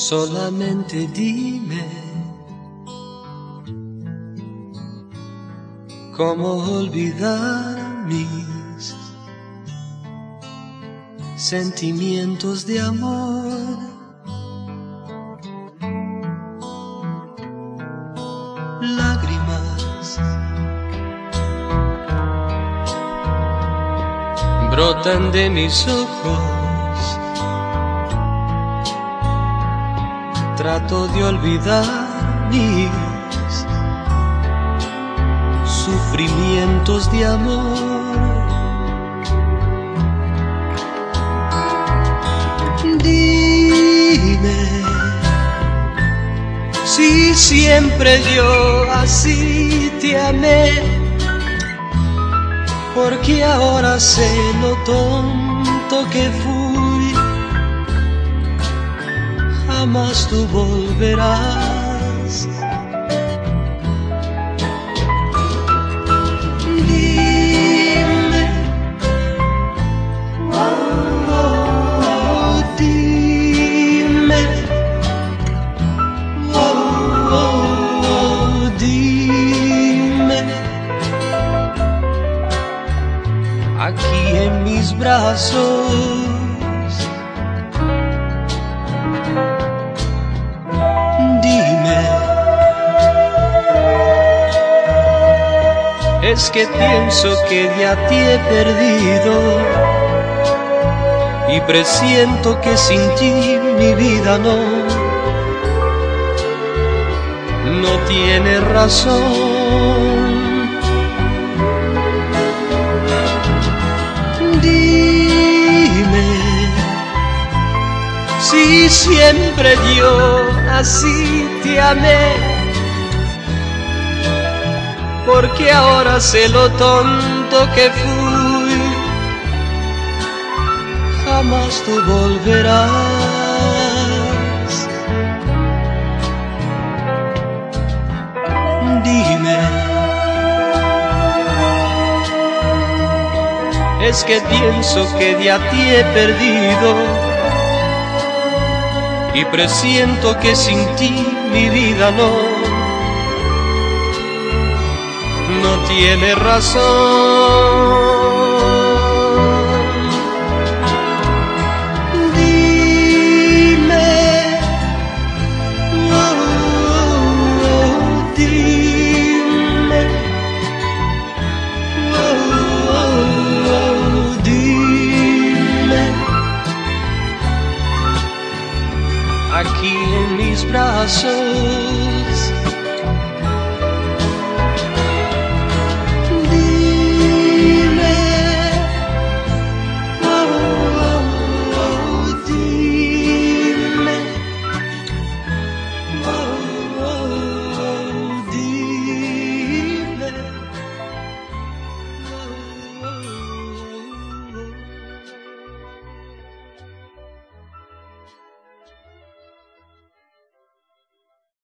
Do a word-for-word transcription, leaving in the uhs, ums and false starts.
Solamente dime cómo olvidar mis sentimientos de amor. Lágrimas brotan de mis ojos. Trato de olvidar mis sufrimientos de amor. Dime si siempre yo así te amé, porque ahora sé lo tonto que fui. Jamás tú volverás. Dime, oh, oh, dime, oh, oh, dime, aquí en mis brazos. Es que pienso que ya te he perdido y presiento que sin ti mi vida no, no tiene razón. Dime si siempre yo así te amé, porque ahora sé lo tonto que fui. Jamás tú volverás. Dime, es que pienso que ya te he perdido y presiento que sin ti mi vida no, no tiene razón. Dime, oh, oh, dime, oh, oh, dime, aquí en mis brazos.